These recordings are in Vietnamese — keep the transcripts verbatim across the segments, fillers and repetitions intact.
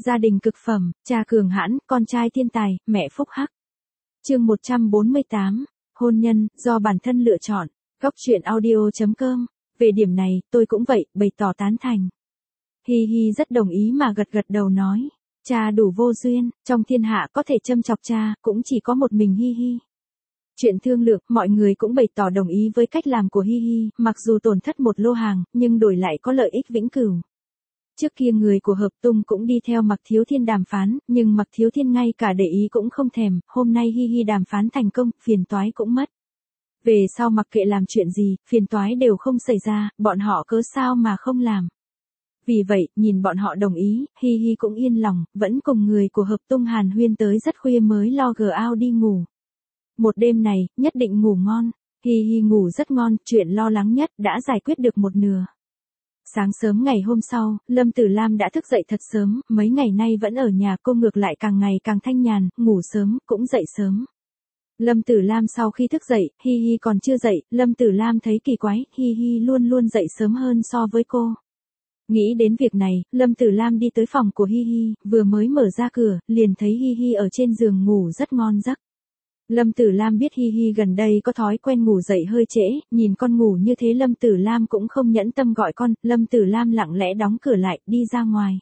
Gia đình cực phẩm, cha cường hãn, con trai thiên tài, mẹ phúc hắc. Chương một trăm bốn mươi tám, hôn nhân, do bản thân lựa chọn. Góc truyện audio chấm com. Về điểm này, tôi cũng vậy, bày tỏ tán thành. Hi Hi rất đồng ý mà gật gật đầu nói. Cha đủ vô duyên, trong thiên hạ có thể châm chọc cha, cũng chỉ có một mình Hi Hi. Chuyện thương lượng, mọi người cũng bày tỏ đồng ý với cách làm của Hi Hi, mặc dù tổn thất một lô hàng, nhưng đổi lại có lợi ích vĩnh cửu. Trước kia người của Hợp Tung cũng đi theo Mạc Thiếu Thiên đàm phán, nhưng Mạc Thiếu Thiên ngay cả để ý cũng không thèm, hôm nay Hi Hi đàm phán thành công, phiền toái cũng mất. Về sau mặc kệ làm chuyện gì, phiền toái đều không xảy ra, bọn họ cớ sao mà không làm. Vì vậy, nhìn bọn họ đồng ý, Hi Hi cũng yên lòng, vẫn cùng người của Hợp Tung hàn huyên tới rất khuya mới lo gờ ao đi ngủ. Một đêm này, nhất định ngủ ngon. Hi Hi ngủ rất ngon, chuyện lo lắng nhất đã giải quyết được một nửa. Sáng sớm ngày hôm sau, Lâm Tử Lam đã thức dậy thật sớm, mấy ngày nay vẫn ở nhà, cô ngược lại càng ngày càng thanh nhàn, ngủ sớm, cũng dậy sớm. Lâm Tử Lam sau khi thức dậy, Hi Hi còn chưa dậy, Lâm Tử Lam thấy kỳ quái, Hi Hi luôn luôn dậy sớm hơn so với cô. Nghĩ đến việc này, Lâm Tử Lam đi tới phòng của Hi Hi, vừa mới mở ra cửa, liền thấy Hi Hi ở trên giường ngủ rất ngon giấc. Lâm Tử Lam biết Hi Hi gần đây có thói quen ngủ dậy hơi trễ, nhìn con ngủ như thế Lâm Tử Lam cũng không nhẫn tâm gọi con, Lâm Tử Lam lặng lẽ đóng cửa lại, đi ra ngoài.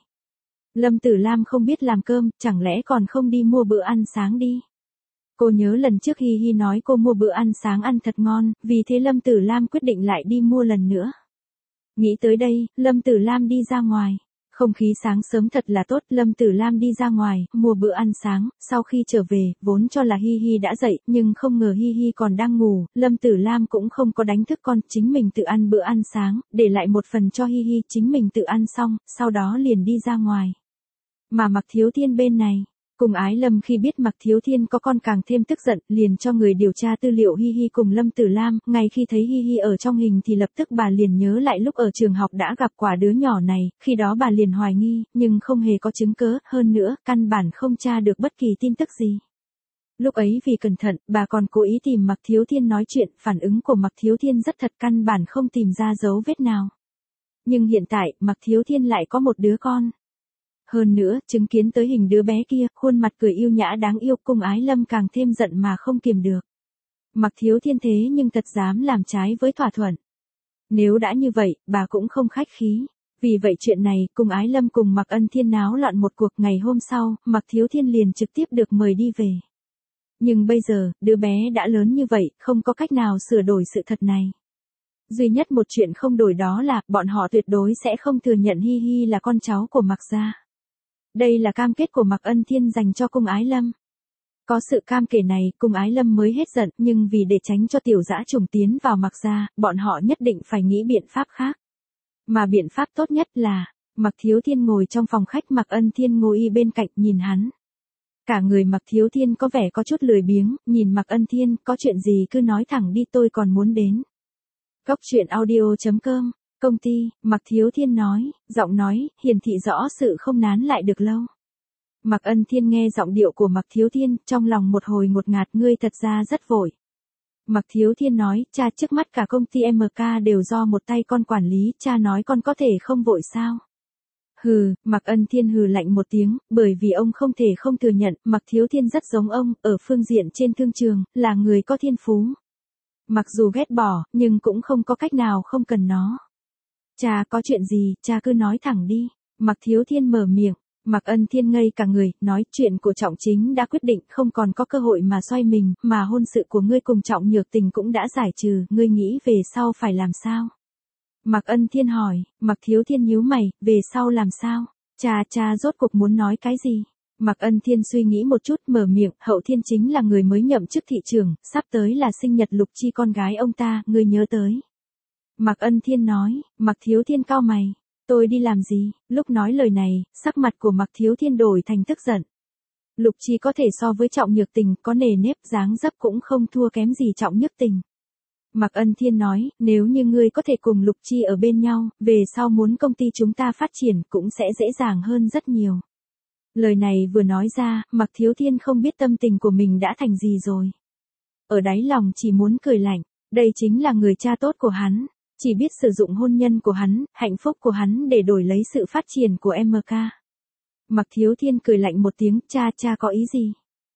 Lâm Tử Lam không biết làm cơm, chẳng lẽ còn không đi mua bữa ăn sáng đi. Cô nhớ lần trước Hi Hi nói cô mua bữa ăn sáng ăn thật ngon, vì thế Lâm Tử Lam quyết định lại đi mua lần nữa. Nghĩ tới đây, Lâm Tử Lam đi ra ngoài. Không khí sáng sớm thật là tốt, Lâm Tử Lam đi ra ngoài, mua bữa ăn sáng, sau khi trở về, vốn cho là Hi Hi đã dậy, nhưng không ngờ Hi Hi còn đang ngủ, Lâm Tử Lam cũng không có đánh thức con, chính mình tự ăn bữa ăn sáng, để lại một phần cho Hi Hi, chính mình tự ăn xong, sau đó liền đi ra ngoài. Mà Mạc Thiếu Thiên bên này, cùng Ái Lâm khi biết Mạc Thiếu Thiên có con càng thêm tức giận, liền cho người điều tra tư liệu Hi Hi cùng Lâm Tử Lam, ngay khi thấy Hi Hi ở trong hình thì lập tức bà liền nhớ lại lúc ở trường học đã gặp quả đứa nhỏ này, khi đó bà liền hoài nghi, nhưng không hề có chứng cớ, hơn nữa, căn bản không tra được bất kỳ tin tức gì. Lúc ấy vì cẩn thận, bà còn cố ý tìm Mạc Thiếu Thiên nói chuyện, phản ứng của Mạc Thiếu Thiên rất thật, căn bản không tìm ra dấu vết nào. Nhưng hiện tại, Mạc Thiếu Thiên lại có một đứa con. Hơn nữa, chứng kiến tới hình đứa bé kia, khuôn mặt cười yêu nhã đáng yêu, cùng Ái Lâm càng thêm giận mà không kiềm được. Mạc Thiếu Thiên thế nhưng thật dám làm trái với thỏa thuận. Nếu đã như vậy, bà cũng không khách khí. Vì vậy chuyện này, cùng Ái Lâm cùng Mạc Ân Thiên náo loạn một cuộc, ngày hôm sau, Mạc Thiếu Thiên liền trực tiếp được mời đi về. Nhưng bây giờ, đứa bé đã lớn như vậy, không có cách nào sửa đổi sự thật này. Duy nhất một chuyện không đổi đó là, bọn họ tuyệt đối sẽ không thừa nhận Hi Hi là con cháu của Mạc gia. Đây là cam kết của Mạc Ân Thiên dành cho cung Ái Lâm. Có sự cam kể này, cung Ái Lâm mới hết giận, nhưng vì để tránh cho tiểu dã trùng tiến vào Mạc gia, bọn họ nhất định phải nghĩ biện pháp khác. Mà biện pháp tốt nhất là, Mạc Thiếu Thiên ngồi trong phòng khách, Mạc Ân Thiên ngồi y bên cạnh nhìn hắn. Cả người Mạc Thiếu Thiên có vẻ có chút lười biếng, nhìn Mạc Ân Thiên, có chuyện gì cứ nói thẳng đi, tôi còn muốn đến. Góc truyện audio chấm com. Công ty, Mạc Thiếu Thiên nói, giọng nói, hiển thị rõ sự không nán lại được lâu. Mạc Ân Thiên nghe giọng điệu của Mạc Thiếu Thiên, trong lòng một hồi ngột ngạt, ngươi thật ra rất vội. Mạc Thiếu Thiên nói, cha, trước mắt cả công ty em ca đều do một tay con quản lý, cha nói con có thể không vội sao? Hừ, Mạc Ân Thiên hừ lạnh một tiếng, bởi vì ông không thể không thừa nhận, Mạc Thiếu Thiên rất giống ông, ở phương diện trên thương trường, là người có thiên phú. Mặc dù ghét bỏ, nhưng cũng không có cách nào không cần nó. Cha, có chuyện gì, cha cứ nói thẳng đi. Mạc Thiếu Thiên mở miệng. Mạc Ân Thiên ngây cả người, nói chuyện của Trọng Chính đã quyết định, không còn có cơ hội mà xoay mình, mà hôn sự của ngươi cùng Trọng Nhược Tình cũng đã giải trừ, ngươi nghĩ về sau phải làm sao? Mạc Ân Thiên hỏi. Mạc Thiếu Thiên nhíu mày, về sau làm sao? Cha, cha rốt cuộc muốn nói cái gì? Mạc Ân Thiên suy nghĩ một chút, mở miệng, Hậu Thiên chính là người mới nhậm chức thị trưởng, sắp tới là sinh nhật Lục Chi con gái ông ta, ngươi nhớ tới. Mạc Ân Thiên nói. Mạc Thiếu Thiên cau mày, tôi đi làm gì? Lúc nói lời này, sắc mặt của Mạc Thiếu Thiên đổi thành tức giận. Lục Chi có thể so với Trọng Nhược Tình, có nề nếp, dáng dấp cũng không thua kém gì Trọng Nhược Tình. Mạc Ân Thiên nói, nếu như ngươi có thể cùng Lục Chi ở bên nhau, về sau muốn công ty chúng ta phát triển cũng sẽ dễ dàng hơn rất nhiều. Lời này vừa nói ra, Mạc Thiếu Thiên không biết tâm tình của mình đã thành gì rồi. Ở đáy lòng chỉ muốn cười lạnh, đây chính là người cha tốt của hắn, chỉ biết sử dụng hôn nhân của hắn, hạnh phúc của hắn để đổi lấy sự phát triển của em ca. Mạc Thiếu Thiên cười lạnh một tiếng, cha cha có ý gì?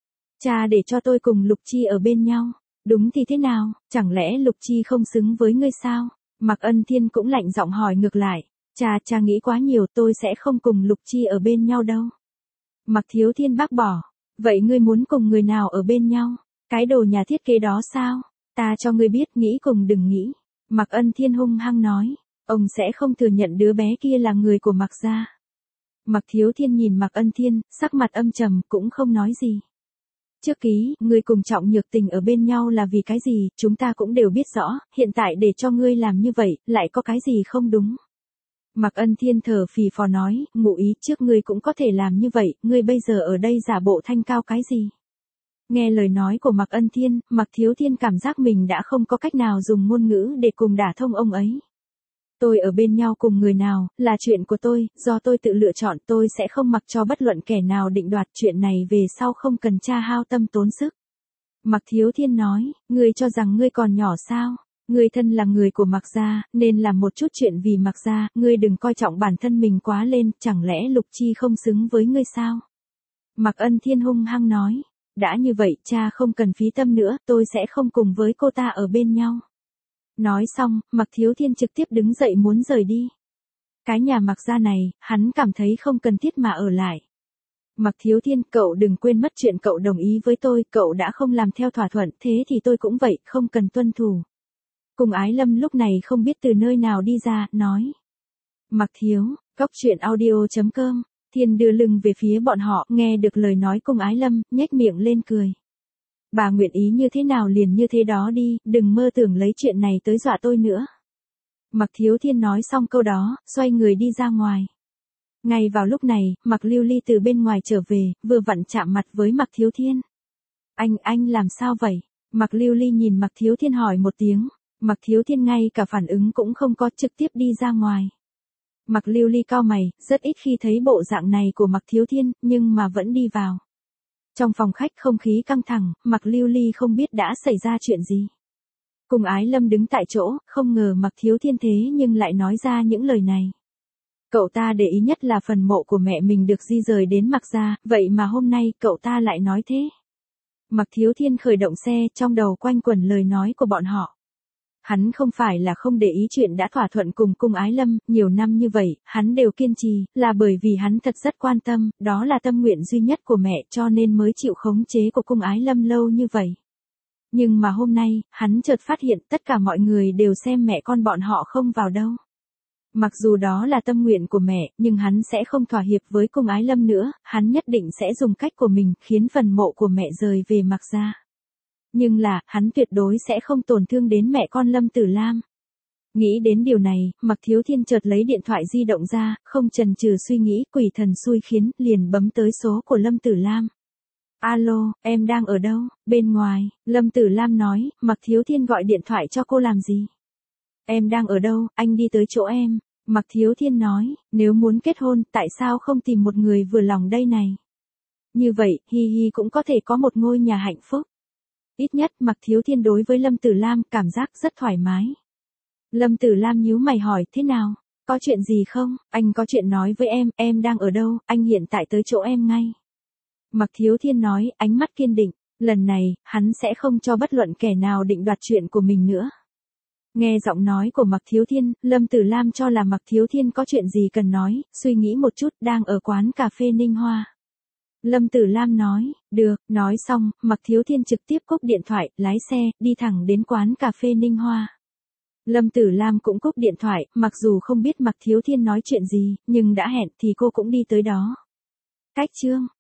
Cha để cho tôi cùng Lục Chi ở bên nhau. Đúng thì thế nào, chẳng lẽ Lục Chi không xứng với ngươi sao? Mạc Ân Thiên cũng lạnh giọng hỏi ngược lại. Cha cha nghĩ quá nhiều, tôi sẽ không cùng Lục Chi ở bên nhau đâu. Mạc Thiếu Thiên bác bỏ. Vậy ngươi muốn cùng người nào ở bên nhau? Cái đồ nhà thiết kế đó sao? Ta cho ngươi biết, nghĩ cùng đừng nghĩ. Mạc Ân Thiên hung hăng nói. Ông sẽ không thừa nhận đứa bé kia là người của Mạc gia. Mạc Thiếu Thiên nhìn Mạc Ân Thiên, sắc mặt âm trầm, cũng không nói gì. Trước ký, ngươi cùng Trọng Nhược Tình ở bên nhau là vì cái gì, chúng ta cũng đều biết rõ, hiện tại để cho ngươi làm như vậy, lại có cái gì không đúng. Mạc Ân Thiên thở phì phò nói, ngụ ý trước ngươi cũng có thể làm như vậy, ngươi bây giờ ở đây giả bộ thanh cao cái gì. Nghe lời nói của Mạc Ân Thiên, Mạc Thiếu Thiên cảm giác mình đã không có cách nào dùng ngôn ngữ để cùng đả thông ông ấy. Tôi ở bên nhau cùng người nào, là chuyện của tôi, do tôi tự lựa chọn, tôi sẽ không mặc cho bất luận kẻ nào định đoạt, chuyện này về sau không cần cha hao tâm tốn sức. Mạc Thiếu Thiên nói, ngươi cho rằng ngươi còn nhỏ sao? Ngươi thân là người của Mạc gia, nên làm một chút chuyện vì Mạc gia, ngươi đừng coi trọng bản thân mình quá lên, chẳng lẽ Lục Chi không xứng với ngươi sao? Mạc Ân Thiên hung hăng nói, đã như vậy, cha không cần phí tâm nữa, tôi sẽ không cùng với cô ta ở bên nhau. Nói xong, Mạc Thiếu Thiên trực tiếp đứng dậy muốn rời đi. Cái nhà Mạc gia này, hắn cảm thấy không cần thiết mà ở lại. Mạc Thiếu Thiên, cậu đừng quên mất chuyện cậu đồng ý với tôi, cậu đã không làm theo thỏa thuận, thế thì tôi cũng vậy, không cần tuân thủ. Cùng Ái Lâm lúc này không biết từ nơi nào đi ra, nói. Mạc Thiếu, góc truyện audio chấm com, Thiên đưa lưng về phía bọn họ, nghe được lời nói Cung Ái Lâm, nhếch miệng lên cười. Bà nguyện ý như thế nào liền như thế đó đi, đừng mơ tưởng lấy chuyện này tới dọa tôi nữa. Mạc Thiếu Thiên nói xong câu đó, xoay người đi ra ngoài. Ngay vào lúc này, Mạc Lưu Ly từ bên ngoài trở về, vừa vặn chạm mặt với Mạc Thiếu Thiên. Anh, anh làm sao vậy? Mạc Lưu Ly nhìn Mạc Thiếu Thiên hỏi một tiếng. Mạc Thiếu Thiên ngay cả phản ứng cũng không có, trực tiếp đi ra ngoài. Mạc Lưu Ly cau mày, rất ít khi thấy bộ dạng này của Mạc Thiếu Thiên, nhưng mà vẫn đi vào. Trong phòng khách không khí căng thẳng, Mạc Lưu Ly không biết đã xảy ra chuyện gì. Cùng Ái Lâm đứng tại chỗ, không ngờ Mạc Thiếu Thiên thế nhưng lại nói ra những lời này. Cậu ta để ý nhất là phần mộ của mẹ mình được di rời đến Mạc gia, vậy mà hôm nay cậu ta lại nói thế. Mạc Thiếu Thiên khởi động xe, trong đầu quanh quẩn lời nói của bọn họ. Hắn không phải là không để ý chuyện đã thỏa thuận cùng Cung Ái Lâm, nhiều năm như vậy, hắn đều kiên trì, là bởi vì hắn thật rất quan tâm, đó là tâm nguyện duy nhất của mẹ cho nên mới chịu khống chế của Cung Ái Lâm lâu như vậy. Nhưng mà hôm nay, hắn chợt phát hiện tất cả mọi người đều xem mẹ con bọn họ không vào đâu. Mặc dù đó là tâm nguyện của mẹ, nhưng hắn sẽ không thỏa hiệp với Cung Ái Lâm nữa, hắn nhất định sẽ dùng cách của mình, khiến phần mộ của mẹ rời về Mạc gia. Nhưng là, hắn tuyệt đối sẽ không tổn thương đến mẹ con Lâm Tử Lam. Nghĩ đến điều này, Mạc Thiếu Thiên chợt lấy điện thoại di động ra, không chần chừ suy nghĩ, quỷ thần xui khiến, liền bấm tới số của Lâm Tử Lam. Alo, em đang ở đâu? Bên ngoài, Lâm Tử Lam nói, Mạc Thiếu Thiên gọi điện thoại cho cô làm gì? Em đang ở đâu, anh đi tới chỗ em. Mạc Thiếu Thiên nói, nếu muốn kết hôn, tại sao không tìm một người vừa lòng đây này? Như vậy, Hi Hi cũng có thể có một ngôi nhà hạnh phúc. Ít nhất Mạc Thiếu Thiên đối với Lâm Tử Lam cảm giác rất thoải mái. Lâm Tử Lam nhíu mày hỏi, thế nào? Có chuyện gì không? Anh có chuyện nói với em, em đang ở đâu, anh hiện tại tới chỗ em ngay. Mạc Thiếu Thiên nói, ánh mắt kiên định, lần này, hắn sẽ không cho bất luận kẻ nào định đoạt chuyện của mình nữa. Nghe giọng nói của Mạc Thiếu Thiên, Lâm Tử Lam cho là Mạc Thiếu Thiên có chuyện gì cần nói, suy nghĩ một chút, đang ở quán cà phê Ninh Hoa. Lâm Tử Lam nói, được, nói xong, Mạc Thiếu Thiên trực tiếp cúp điện thoại, lái xe, đi thẳng đến quán cà phê Ninh Hoa. Lâm Tử Lam cũng cúp điện thoại, mặc dù không biết Mạc Thiếu Thiên nói chuyện gì, nhưng đã hẹn thì cô cũng đi tới đó. Cách chương